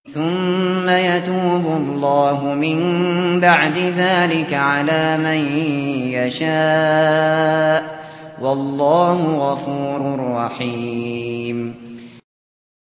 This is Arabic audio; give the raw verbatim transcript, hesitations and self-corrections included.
ثُمَّ يَتُوبُ اللَّهُ مِن بَعْدِ ذَٰلِكَ عَلَىٰ مَن يَشَاءُ ۗ وَاللَّهُ غَفُورٌ رَّحِيمٌ